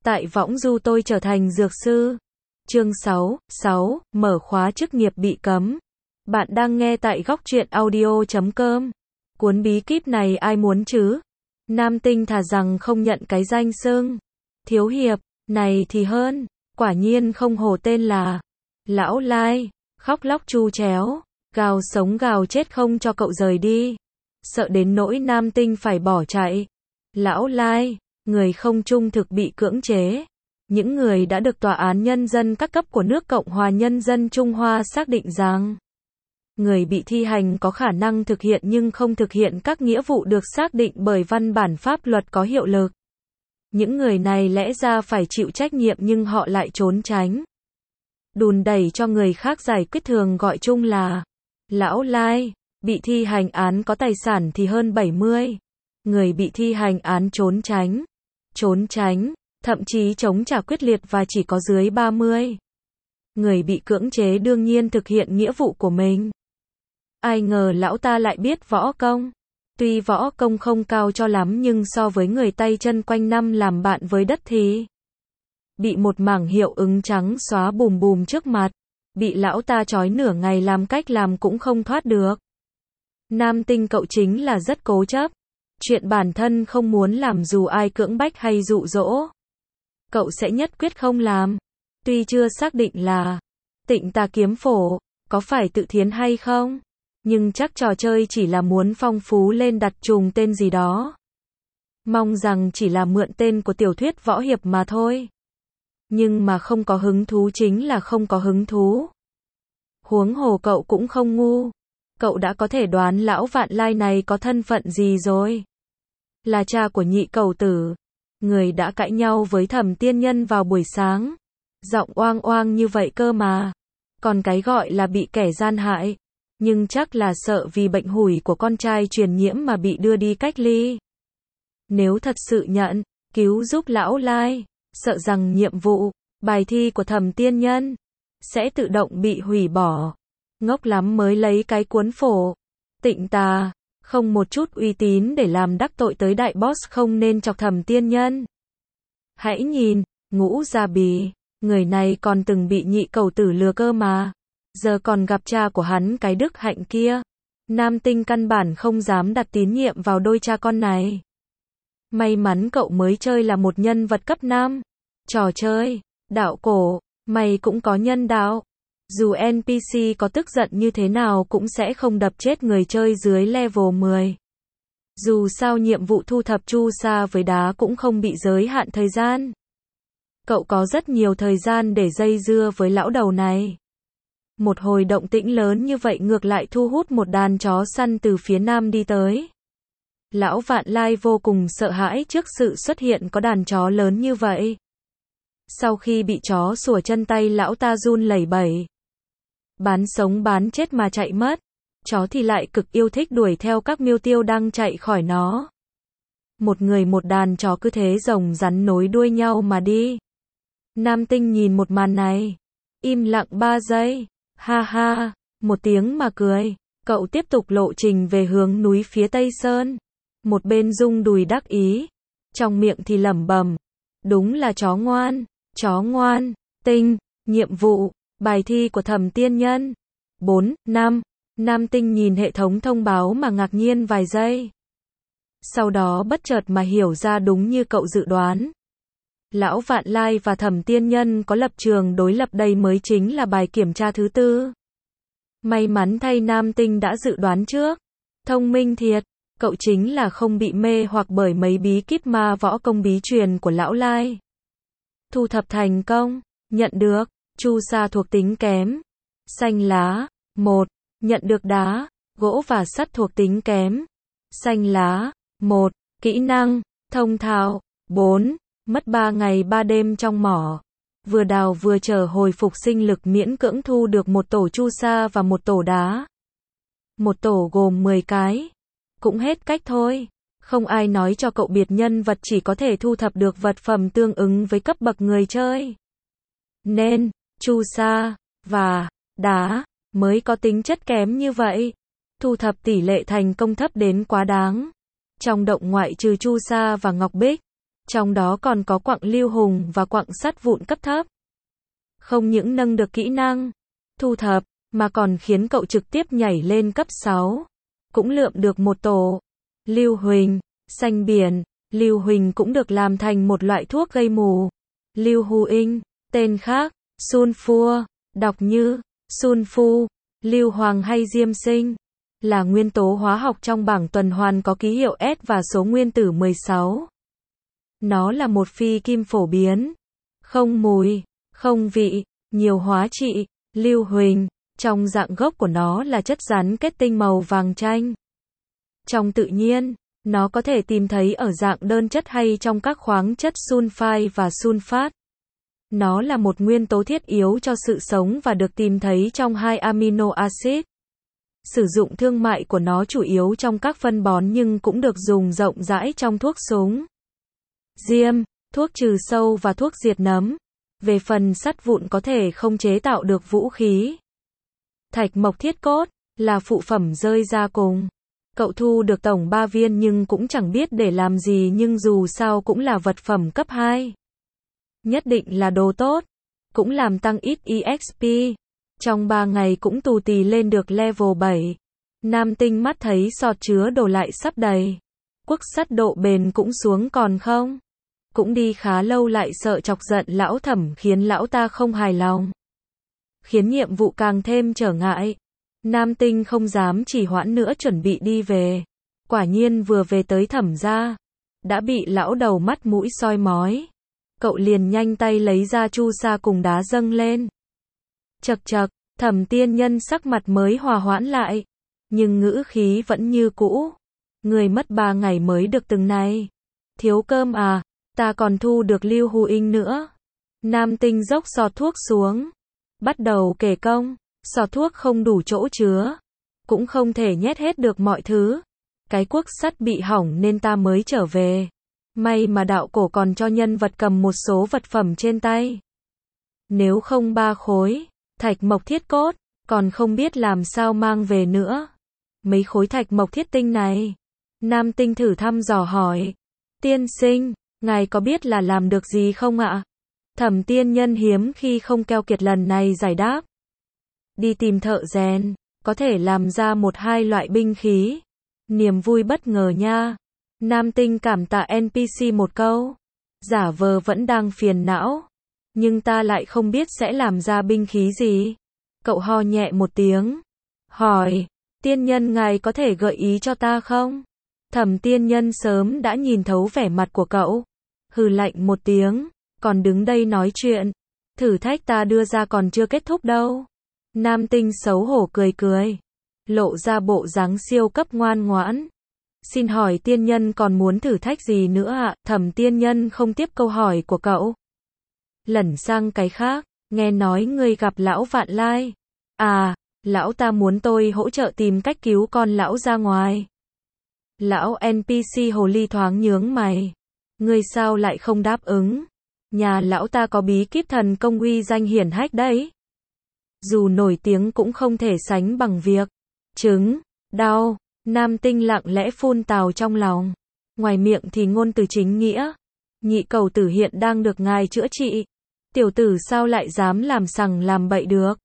Tại võng du tôi trở thành dược sư. Chương 6, mở khóa chức nghiệp bị cấm. Bạn đang nghe tại góc truyện audio.com. Cuốn bí kíp này ai muốn chứ? Nam tinh thà rằng không nhận cái danh xưng thiếu hiệp này thì hơn. Quả nhiên không hổ tên là Lão Lai, khóc lóc chu chéo, gào sống gào chết không cho cậu rời đi. Sợ đến nỗi Nam tinh phải bỏ chạy. Lão Lai, người không trung thực bị cưỡng chế. Những người đã được Tòa án Nhân dân các cấp của nước Cộng hòa Nhân dân Trung Hoa xác định rằng người bị thi hành có khả năng thực hiện nhưng không thực hiện các nghĩa vụ được xác định bởi văn bản pháp luật có hiệu lực. Những người này lẽ ra phải chịu trách nhiệm nhưng họ lại trốn tránh, đùn đẩy cho người khác giải quyết, thường gọi chung là Lão Lai. Bị thi hành án có tài sản thì hơn 70. Người bị thi hành án trốn tránh, thậm chí chống trả quyết liệt và chỉ có dưới 30. Người bị cưỡng chế đương nhiên thực hiện nghĩa vụ của mình. Ai ngờ lão ta lại biết võ công. Tuy võ công không cao cho lắm nhưng so với người tay chân quanh năm làm bạn với đất thì bị một mảng hiệu ứng trắng xóa bùm bùm trước mặt. Bị lão ta trói nửa ngày làm cách làm cũng không thoát được. Nam tinh cậu chính là rất cố chấp. Chuyện bản thân không muốn làm dù ai cưỡng bách hay dụ dỗ, cậu sẽ nhất quyết không làm. Tuy chưa xác định là Tịnh Tà Kiếm Phổ có phải tự thiến hay không, nhưng chắc trò chơi chỉ là muốn phong phú lên, đặt trùng tên gì đó. Mong rằng chỉ là mượn tên của tiểu thuyết võ hiệp mà thôi. Nhưng mà không có hứng thú chính là không có hứng thú. Huống hồ cậu cũng không ngu. Cậu đã có thể đoán lão Vạn Lai này có thân phận gì rồi. Là cha của Nhị Cẩu Tử, người đã cãi nhau với Thẩm Tiên Nhân vào buổi sáng. Giọng oang oang như vậy cơ mà. Còn cái gọi là bị kẻ gian hại, nhưng chắc là sợ vì bệnh hủi của con trai truyền nhiễm mà bị đưa đi cách ly. Nếu thật sự nhận cứu giúp lão Lai, sợ rằng nhiệm vụ, bài thi của Thẩm Tiên Nhân sẽ tự động bị hủy bỏ. Ngốc lắm mới lấy cái cuốn phổ Tịnh Tà, không một chút uy tín để làm đắc tội tới đại boss, không nên chọc Thẩm Tiên Nhân. Hãy nhìn, Ngũ Gia Bì, người này còn từng bị Nhị Cẩu Tử lừa cơ mà. Giờ còn gặp cha của hắn cái đức hạnh kia. Nam tinh căn bản không dám đặt tín nhiệm vào đôi cha con này. May mắn cậu mới chơi là một nhân vật cấp 5. Trò chơi đạo cổ, mày cũng có nhân đạo. Dù NPC có tức giận như thế nào cũng sẽ không đập chết người chơi dưới level 10. Dù sao nhiệm vụ thu thập chu sa với đá cũng không bị giới hạn thời gian. Cậu có rất nhiều thời gian để dây dưa với lão đầu này. Một hồi động tĩnh lớn như vậy ngược lại thu hút một đàn chó săn từ phía nam đi tới. Lão Vạn Lai vô cùng sợ hãi trước sự xuất hiện có đàn chó lớn như vậy. Sau khi bị chó sủa chân tay, lão ta run lẩy bẩy, bán sống bán chết mà chạy mất. Chó thì lại cực yêu thích đuổi theo các miêu tiêu đang chạy khỏi nó. Một người một đàn chó cứ thế rồng rắn nối đuôi nhau mà đi. Nam tinh nhìn một màn này, im lặng 3 giây, ha ha, một tiếng mà cười. Cậu tiếp tục lộ trình về hướng núi phía Tây Sơn. Một bên rung đùi đắc ý, trong miệng thì lẩm bẩm, đúng là chó ngoan, tinh, nhiệm vụ, bài thi của Thẩm Tiên Nhân. 4, 5, Nam tinh nhìn hệ thống thông báo mà ngạc nhiên vài giây. Sau đó bất chợt mà hiểu ra, đúng như cậu dự đoán. Lão Vạn Lai và Thẩm Tiên Nhân có lập trường đối lập, đây mới chính là bài kiểm tra thứ 4. May mắn thay Nam tinh đã dự đoán trước. Thông minh thiệt, cậu chính là không bị mê hoặc bởi mấy bí kíp ma võ công bí truyền của lão Lai. Thu thập thành công, nhận được chu sa thuộc tính kém. Xanh lá 1, nhận được đá, gỗ và sắt thuộc tính kém. Xanh lá 1, kỹ năng thông thạo 4, mất 3 ngày 3 đêm trong mỏ. Vừa đào vừa chờ hồi phục sinh lực, miễn cưỡng thu được một tổ chu sa và một tổ đá. Một tổ gồm 10 cái. Cũng hết cách thôi. Không ai nói cho cậu biệt nhân vật chỉ có thể thu thập được vật phẩm tương ứng với cấp bậc người chơi. Nên, chu sa và đá mới có tính chất kém như vậy. Thu thập tỷ lệ thành công thấp đến quá đáng. Trong động ngoại trừ chu sa và ngọc bích, Trong đó còn có quặng lưu hùng và quặng sắt vụn cấp thấp. Không những nâng được kỹ năng thu thập, mà còn khiến cậu trực tiếp nhảy lên cấp 6. Cũng lượm được một tổ lưu huỳnh, xanh biển. Lưu huỳnh cũng được làm thành một loại thuốc gây mù. Lưu huỳnh, tên khác, sulfur, đọc như sulfu, lưu hoàng hay diêm sinh, là nguyên tố hóa học trong bảng tuần hoàn có ký hiệu S và số nguyên tử 16. Nó là một phi kim phổ biến, không mùi, không vị, nhiều hóa trị. Lưu huỳnh, trong dạng gốc của nó là chất rắn kết tinh màu vàng chanh. Trong tự nhiên, nó có thể tìm thấy ở dạng đơn chất hay trong các khoáng chất sunfide và sunfat. Nó là một nguyên tố thiết yếu cho sự sống và được tìm thấy trong 2 amino acid. Sử dụng thương mại của nó chủ yếu trong các phân bón nhưng cũng được dùng rộng rãi trong thuốc súng, diêm, thuốc trừ sâu và thuốc diệt nấm. Về phần sắt vụn có thể không chế tạo được vũ khí. Thạch mộc thiết cốt là phụ phẩm rơi ra cùng. Cậu thu được tổng 3 viên nhưng cũng chẳng biết để làm gì, nhưng dù sao cũng là vật phẩm cấp 2. Nhất định là đồ tốt. Cũng làm tăng ít EXP. Trong 3 ngày cũng tù tì lên được level 7. Nam Tinh mắt thấy sọt chứa đồ lại sắp đầy. Cuốc sắt độ bền cũng xuống còn không. Cũng đi khá lâu lại sợ chọc giận lão Thẩm khiến lão ta không hài lòng. Khiến nhiệm vụ càng thêm trở ngại. Nam Tinh không dám trì hoãn nữa chuẩn bị đi về. Quả nhiên vừa về tới Thẩm gia, đã bị lão đầu mắt mũi soi mói. Cậu liền nhanh tay lấy ra chu sa cùng đá dâng lên. Chậc chậc, Thẩm tiên nhân sắc mặt mới hòa hoãn lại. Nhưng ngữ khí vẫn như cũ. Người mất 3 ngày mới được từng này. Thiếu cơm à, ta còn thu được lưu huỳnh nữa. Nam Tinh dốc sọt thuốc xuống. Bắt đầu kể công. Sọt thuốc không đủ chỗ chứa. Cũng không thể nhét hết được mọi thứ. Cái cuốc sắt bị hỏng nên ta mới trở về. May mà đạo cổ còn cho nhân vật cầm một số vật phẩm trên tay. Nếu không 3 khối thạch mộc thiết cốt, còn không biết làm sao mang về nữa. Mấy khối thạch mộc thiết tinh này. Nam Tinh thử thăm dò hỏi. Tiên sinh, ngài có biết là làm được gì không ạ? Thẩm tiên nhân hiếm khi không keo kiệt lần này giải đáp. Đi tìm thợ rèn, có thể làm ra 1-2 loại binh khí. Niềm vui bất ngờ nha. Nam Tinh cảm tạ NPC một câu. Giả vờ vẫn đang phiền não. Nhưng ta lại không biết sẽ làm ra binh khí gì. Cậu ho nhẹ một tiếng. Hỏi, tiên nhân ngài có thể gợi ý cho ta không? Thẩm tiên nhân sớm đã nhìn thấu vẻ mặt của cậu. Hừ lạnh một tiếng. Còn đứng đây nói chuyện. Thử thách ta đưa ra còn chưa kết thúc đâu. Nam Tinh xấu hổ cười cười. Lộ ra bộ dáng siêu cấp ngoan ngoãn. Xin hỏi tiên nhân còn muốn thử thách gì nữa ạ? Thẩm tiên nhân không tiếp câu hỏi của cậu. Lẩn sang cái khác. Nghe nói ngươi gặp lão Vạn Lai. À, lão ta muốn tôi hỗ trợ tìm cách cứu con lão ra ngoài. Lão NPC hồ ly thoáng nhướng mày. Ngươi sao lại không đáp ứng? Nhà lão ta có bí kíp thần công uy danh hiển hách đấy. Dù nổi tiếng cũng không thể sánh bằng việc trứng, đau. Nam Tinh lặng lẽ phun tào trong lòng. Ngoài miệng thì ngôn từ chính nghĩa. Nhị cầu tử hiện đang được ngài chữa trị. Tiểu tử sao lại dám làm sằng làm bậy được?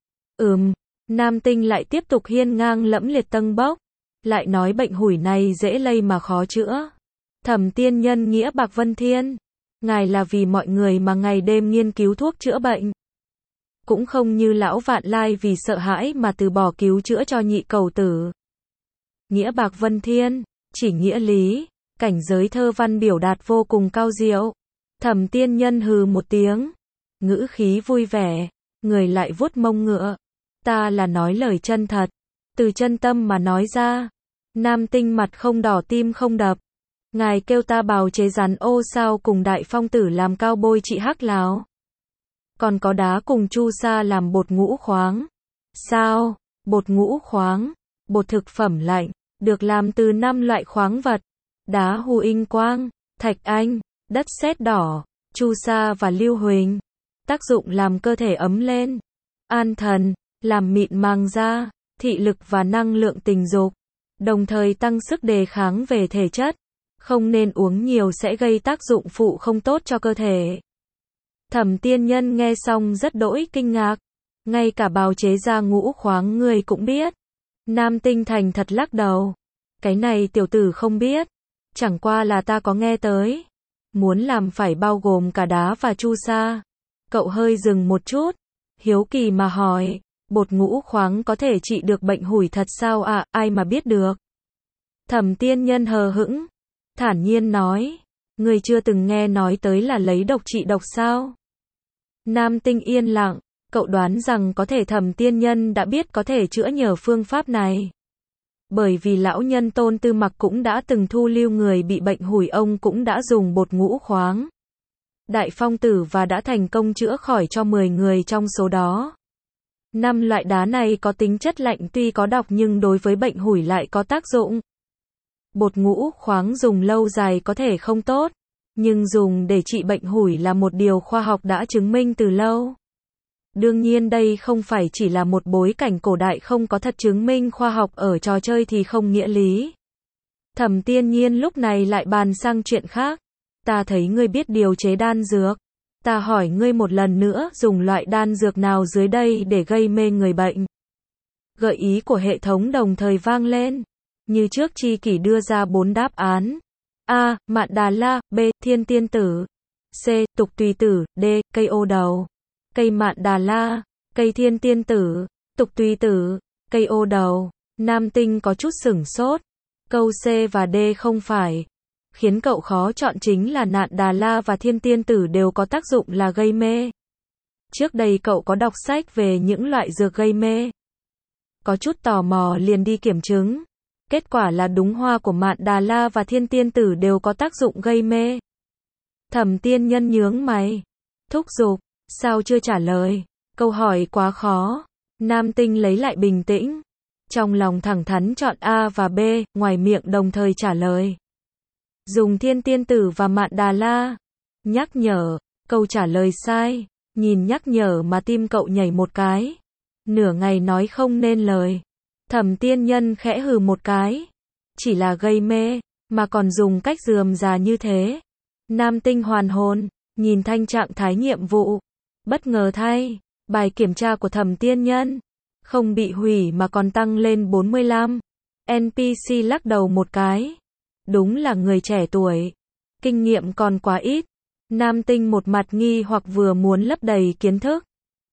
Nam Tinh lại tiếp tục hiên ngang lẫm liệt tâng bốc. Lại nói bệnh hủi này dễ lây mà khó chữa. Thẩm tiên nhân nghĩa bạc vân thiên. Ngài là vì mọi người mà ngày đêm nghiên cứu thuốc chữa bệnh. Cũng không như lão Vạn Lai vì sợ hãi mà từ bỏ cứu chữa cho nhị cầu tử. Nghĩa bạc vân thiên, chỉ nghĩa lý, cảnh giới thơ văn biểu đạt vô cùng cao diệu. Thẩm tiên nhân hừ một tiếng. Ngữ khí vui vẻ, người lại vuốt mông ngựa. Ta là nói lời chân thật. Từ chân tâm mà nói ra. Nam Tinh mặt không đỏ tim không đập. Ngài kêu ta bào chế rắn ô sao cùng đại phong tử làm cao bôi trị hắc láo. Còn có đá cùng chu sa làm bột ngũ khoáng. Sao? Bột ngũ khoáng, bột thực phẩm lạnh, được làm từ 5 loại khoáng vật. Đá huỳnh quang, thạch anh, đất sét đỏ, chu sa và lưu huỳnh. Tác dụng làm cơ thể ấm lên, an thần, làm mịn màng da, thị lực và năng lượng tình dục. Đồng thời tăng sức đề kháng về thể chất. Không nên uống nhiều sẽ gây tác dụng phụ không tốt cho cơ thể. Thẩm Tiên Nhân nghe xong rất đỗi kinh ngạc. Ngay cả bào chế ra ngũ khoáng người cũng biết. Nam Tinh thành thật lắc đầu. Cái này tiểu tử không biết. Chẳng qua là ta có nghe tới. Muốn làm phải bao gồm cả đá và chu sa. Cậu hơi dừng một chút. Hiếu kỳ mà hỏi. Bột ngũ khoáng có thể trị được bệnh hủi thật sao ạ? Ai mà biết được. Thẩm Tiên Nhân hờ hững. Thản nhiên nói. Người chưa từng nghe nói tới là lấy độc trị độc sao? Nam Tinh yên lặng. Cậu đoán rằng có thể Thẩm Tiên Nhân đã biết có thể chữa nhờ phương pháp này. Bởi vì lão nhân Tôn Tư Mặc cũng đã từng thu lưu người bị bệnh hủi, ông cũng đã dùng bột ngũ khoáng. Đại Phong Tử và đã thành công chữa khỏi cho 10 người trong số đó. 5 loại đá này có tính chất lạnh, tuy có độc nhưng đối với bệnh hủi lại có tác dụng. Bột ngũ khoáng dùng lâu dài có thể không tốt, nhưng dùng để trị bệnh hủi là một điều khoa học đã chứng minh từ lâu. Đương nhiên đây không phải chỉ là một bối cảnh cổ đại không có thật chứng minh khoa học ở trò chơi thì không nghĩa lý. Thẩm Tiên Nhiên lúc này lại bàn sang chuyện khác. Ta thấy ngươi biết điều chế đan dược. Ta hỏi ngươi một lần nữa, dùng loại đan dược nào dưới đây để gây mê người bệnh? Gợi ý của hệ thống đồng thời vang lên. Như trước Chi Kỷ đưa ra 4 đáp án. A. Mạn Đà La. B. Thiên Tiên Tử. C. Tục Tùy Tử. D. Cây ô đầu. Cây Mạn Đà La, cây Thiên Tiên Tử, Tục Tùy Tử, cây ô đầu. Nam Tinh có chút sửng sốt. Câu C và D không phải. Khiến cậu khó chọn chính là Mạn Đà La và Thiên Tiên Tử đều có tác dụng là gây mê. Trước đây cậu có đọc sách về những loại dược gây mê. Có chút tò mò liền đi kiểm chứng. Kết quả là đúng, hoa của Mạn Đà La và Thiên Tiên Tử đều có tác dụng gây mê. Thẩm Tiên Nhân nhướng mày. Thúc giục. Sao chưa trả lời? Câu hỏi quá khó. Nam Tinh lấy lại bình tĩnh. Trong lòng thẳng thắn chọn A và B, ngoài miệng đồng thời trả lời. Dùng Thiên Tiên Tử và Mạn Đà La. Nhắc nhở, câu trả lời sai. Nhìn nhắc nhở mà tim cậu nhảy một cái. Nửa ngày nói không nên lời. Thẩm Tiên Nhân khẽ hừ một cái. Chỉ là gây mê, mà còn dùng cách rườm rà như thế. Nam Tinh hoàn hồn, nhìn thanh trạng thái nhiệm vụ. Bất ngờ thay, bài kiểm tra của Thẩm Tiên Nhân không bị hủy mà còn tăng lên 45. NPC lắc đầu một cái. Đúng là người trẻ tuổi. Kinh nghiệm còn quá ít. Nam Tinh một mặt nghi hoặc vừa muốn lấp đầy kiến thức.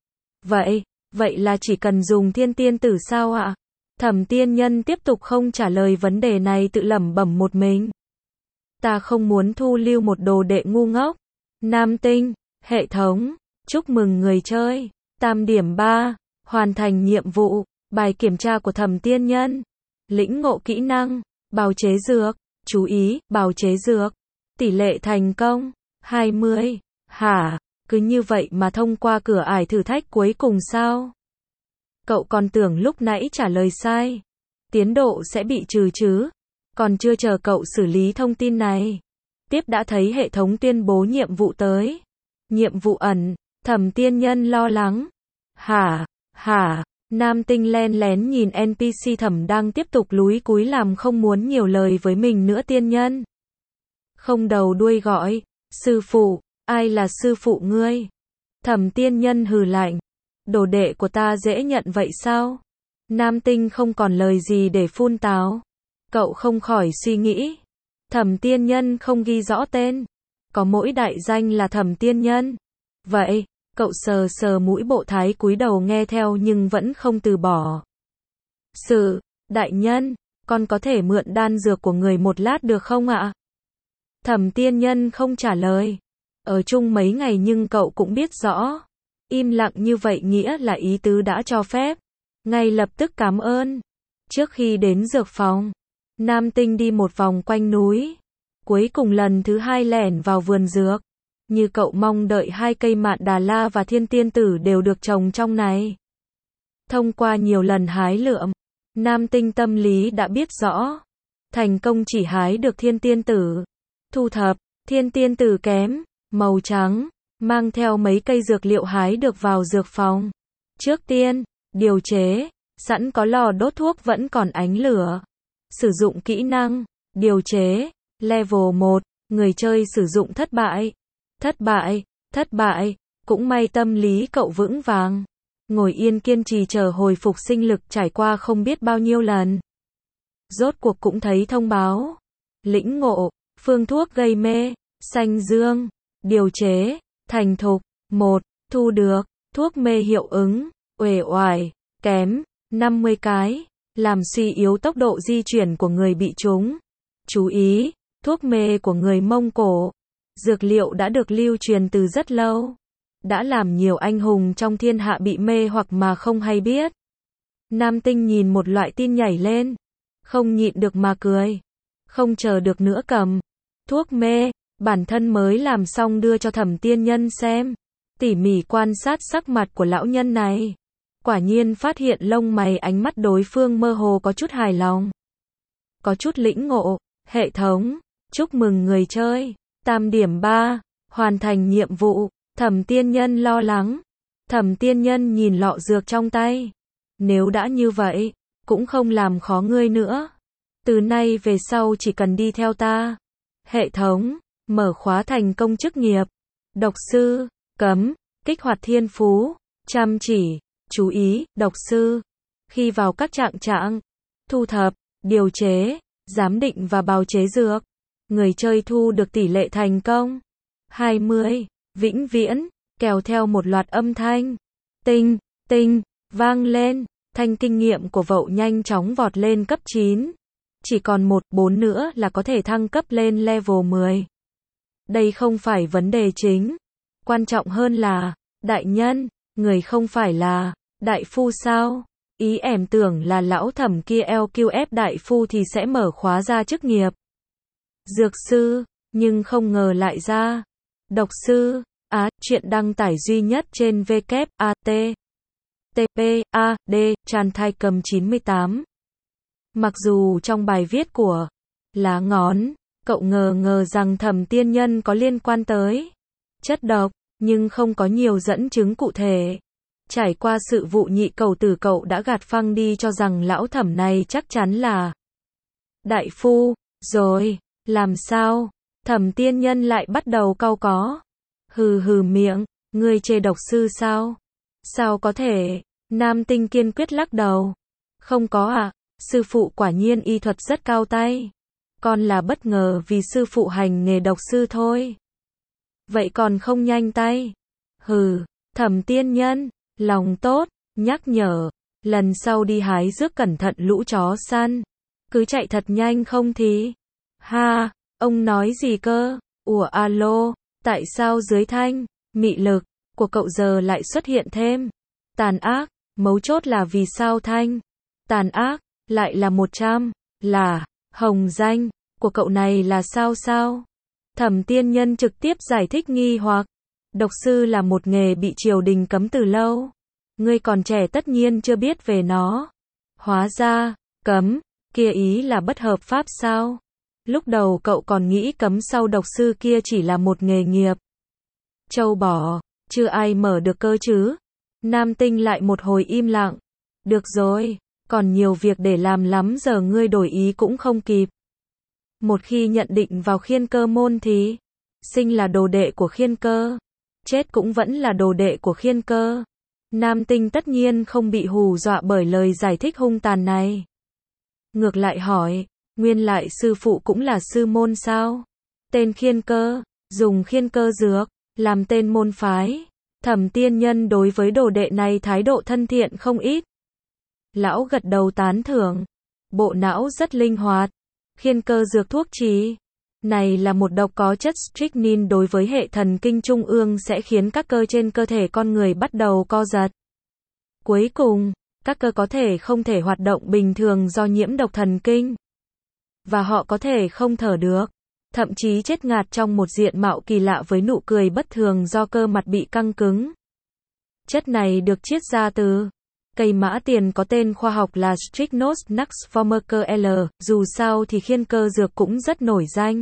Vậy là chỉ cần dùng Thiên Tiên Tử sao ạ? Thẩm Tiên Nhân tiếp tục không trả lời vấn đề này, tự lẩm bẩm một mình. Ta không muốn thu lưu một đồ đệ ngu ngốc. Nam Tinh, hệ thống. Chúc mừng người chơi. Tam điểm 3. Hoàn thành nhiệm vụ. Bài kiểm tra của Thẩm Tiên Nhân. Lĩnh ngộ kỹ năng. Bào chế dược. Chú ý, bào chế dược. Tỷ lệ thành công. 20. Hả? Cứ như vậy mà thông qua cửa ải thử thách cuối cùng sao? Cậu còn tưởng lúc nãy trả lời sai. Tiến độ sẽ bị trừ chứ? Còn chưa chờ cậu xử lý thông tin này. Tiếp đã thấy hệ thống tuyên bố nhiệm vụ tới. Nhiệm vụ ẩn. Thẩm Tiên Nhân lo lắng. Hả? Nam Tinh len lén nhìn NPC Thẩm đang tiếp tục lúi cúi làm không muốn nhiều lời với mình nữa. Tiên Nhân không đầu đuôi gọi. Sư phụ, ai là sư phụ ngươi? Thẩm Tiên Nhân hừ lạnh. Đồ đệ của ta dễ nhận vậy sao? Nam Tinh không còn lời gì để phun táo. Cậu không khỏi suy nghĩ. Thẩm Tiên Nhân không ghi rõ tên. Có mỗi đại danh là Thẩm Tiên Nhân. Vậy, cậu sờ sờ mũi bộ thái cúi đầu nghe theo nhưng vẫn không từ bỏ. Đại nhân, con có thể mượn đan dược của người một lát được không ạ? Thẩm Tiên Nhân không trả lời. Ở chung mấy ngày nhưng cậu cũng biết rõ. Im lặng như vậy nghĩa là ý tứ đã cho phép. Ngay lập tức cảm ơn. Trước khi đến dược phòng, Nam Tinh đi một vòng quanh núi. Cuối cùng lần thứ 2 lẻn vào vườn dược. Như cậu mong đợi 2 cây Mạn Đà La và Thiên Tiên Tử đều được trồng trong này. Thông qua nhiều lần hái lượm, Nam Tinh tâm lý đã biết rõ. Thành công chỉ hái được Thiên Tiên Tử. Thu thập, Thiên Tiên Tử kém, màu trắng, mang theo mấy cây dược liệu hái được vào dược phòng. Trước tiên, điều chế, sẵn có lò đốt thuốc vẫn còn ánh lửa. Sử dụng kỹ năng, điều chế, Level 1, người chơi sử dụng thất bại. Thất bại, cũng may tâm lý cậu vững vàng. Ngồi yên kiên trì chờ hồi phục sinh lực trải qua không biết bao nhiêu lần. Rốt cuộc cũng thấy thông báo. Lĩnh ngộ, phương thuốc gây mê, xanh dương, điều chế, thành thục. 1. Thu được, thuốc mê hiệu ứng, uể oải, kém, 50 cái, làm suy yếu tốc độ di chuyển của người bị trúng. Chú ý, thuốc mê của người Mông Cổ. Dược liệu đã được lưu truyền từ rất lâu. Đã làm nhiều anh hùng trong thiên hạ bị mê hoặc mà không hay biết. Nam Tinh nhìn một loại tin nhảy lên. Không nhịn được mà cười. Không chờ được nữa cầm. Thuốc mê, bản thân mới làm xong đưa cho Thẩm Tiên Nhân xem. Tỉ mỉ quan sát sắc mặt của lão nhân này. Quả nhiên phát hiện lông mày ánh mắt đối phương mơ hồ có chút hài lòng. Có chút lĩnh ngộ, hệ thống, chúc mừng người chơi. Tam điểm 3, hoàn thành nhiệm vụ. Thẩm Tiên Nhân lo lắng. Thẩm Tiên Nhân nhìn lọ dược trong tay. Nếu đã như vậy, cũng không làm khó ngươi nữa. Từ nay về sau chỉ cần đi theo ta. Hệ thống, mở khóa thành công chức nghiệp. Độc sư, cấm, kích hoạt thiên phú, chăm chỉ, chú ý, độc sư. Khi vào các trạng, thu thập, điều chế, giám định và bào chế dược, người chơi thu được tỷ lệ thành công 20, vĩnh viễn, kéo theo một loạt âm thanh. Tinh, vang lên, thanh kinh nghiệm của Vậu nhanh chóng vọt lên cấp 9. Chỉ còn 4 nữa là có thể thăng cấp lên level 10. Đây không phải vấn đề chính. Quan trọng hơn là, đại nhân, người không phải là đại phu sao? Ý em tưởng là lão Thẩm kia LQF đại phu thì sẽ mở khóa ra chức nghiệp dược sư, nhưng không ngờ lại ra độc sư. Chuyện đăng tải duy nhất trên WAT TPAD Chanthai 98. Mặc dù trong bài viết của Lá Ngón, cậu ngờ rằng Thẩm Tiên Nhân có liên quan tới chất độc, nhưng không có nhiều dẫn chứng cụ thể. Trải qua sự vụ nhị cầu tử, cậu đã gạt phăng đi cho rằng lão Thẩm này chắc chắn là đại phu. Rồi, làm sao? Thẩm Tiên Nhân lại bắt đầu cau có. Hừ miệng, ngươi chê độc sư sao? Sao có thể? Nam Tinh kiên quyết lắc đầu. Không có ạ, sư phụ quả nhiên y thuật rất cao tay. Con là bất ngờ vì sư phụ hành nghề độc sư thôi. Vậy còn không nhanh tay? Thẩm Tiên Nhân, lòng tốt, nhắc nhở. Lần sau đi hái rước cẩn thận lũ chó săn. Cứ chạy thật nhanh không thì. Ha, ông nói gì cơ? Alo, tại sao dưới thanh, mị lực của cậu giờ lại xuất hiện thêm tàn ác? Mấu chốt là vì sao thanh tàn ác lại là 100, là hồng danh của cậu này là sao? Thẩm Tiên Nhân trực tiếp giải thích nghi hoặc. Độc sư là một nghề bị triều đình cấm từ lâu. Ngươi còn trẻ tất nhiên chưa biết về nó. Hóa ra, cấm, kia ý là bất hợp pháp sao? Lúc đầu cậu còn nghĩ cấm sau độc sư kia chỉ là một nghề nghiệp châu bò, chưa ai mở được cơ chứ. Nam Tinh lại một hồi im lặng. Được rồi, còn nhiều việc để làm lắm, giờ ngươi đổi ý cũng không kịp. Một khi nhận định vào Khiên Cơ môn thì sinh là đồ đệ của Khiên Cơ, chết cũng vẫn là đồ đệ của Khiên Cơ. Nam Tinh tất nhiên không bị hù dọa bởi lời giải thích hung tàn này. Ngược lại hỏi, nguyên lại sư phụ cũng là sư môn sao? Tên Khiên Cơ, dùng Khiên Cơ dược làm tên môn phái. Thẩm Tiên Nhân đối với đồ đệ này thái độ thân thiện không ít. Lão gật đầu tán thưởng. Bộ não rất linh hoạt. Khiên Cơ dược thuốc trí này là một độc có chất strychnine, đối với hệ thần kinh trung ương sẽ khiến các cơ trên cơ thể con người bắt đầu co giật. Cuối cùng, các cơ có thể không thể hoạt động bình thường do nhiễm độc thần kinh. Và họ có thể không thở được. Thậm chí chết ngạt trong một diện mạo kỳ lạ với nụ cười bất thường do cơ mặt bị căng cứng. Chất này được chiết ra từ cây mã tiền có tên khoa học là Strychnos nux formica L. Dù sao thì Khiên Cơ dược cũng rất nổi danh.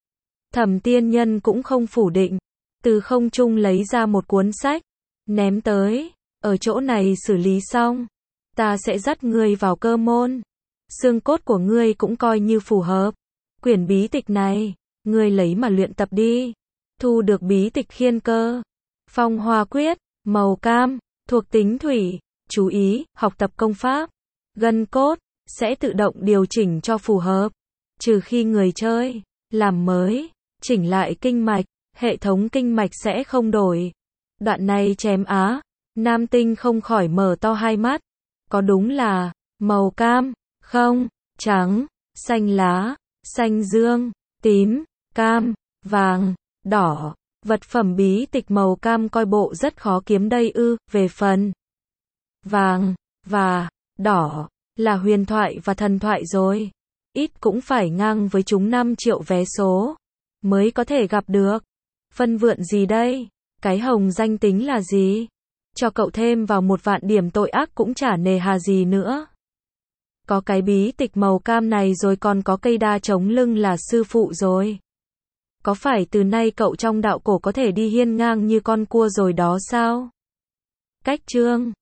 Thẩm Tiên Nhân cũng không phủ định. Từ không trung lấy ra một cuốn sách. Ném tới. Ở chỗ này xử lý xong. Ta sẽ dắt ngươi vào Cơ môn. Xương cốt của ngươi cũng coi như phù hợp. Quyển bí tịch này, ngươi lấy mà luyện tập đi. Thu được bí tịch Khiên Cơ, Phong Hoa Quyết, màu cam, thuộc tính thủy. Chú ý, học tập công pháp, gân cốt, sẽ tự động điều chỉnh cho phù hợp. Trừ khi người chơi, làm mới, chỉnh lại kinh mạch, hệ thống kinh mạch sẽ không đổi. Đoạn này chém á, Nam Tinh không khỏi mở to hai mắt. Có đúng là, màu cam, không, trắng, xanh lá, xanh dương, tím, cam, vàng, đỏ. Vật phẩm bí tịch màu cam coi bộ rất khó kiếm đây ư, về phần vàng, và đỏ, là huyền thoại và thần thoại rồi. Ít cũng phải ngang với chúng 5 triệu vé số, mới có thể gặp được. Phân vượn gì đây? Cái hồng danh tính là gì? Cho cậu thêm vào 1 vạn điểm tội ác cũng chả nề hà gì nữa. Có cái bí tịch màu cam này rồi còn có cây đa chống lưng là sư phụ rồi. Có phải từ nay cậu trong đạo cổ có thể đi hiên ngang như con cua rồi đó sao? Cách chương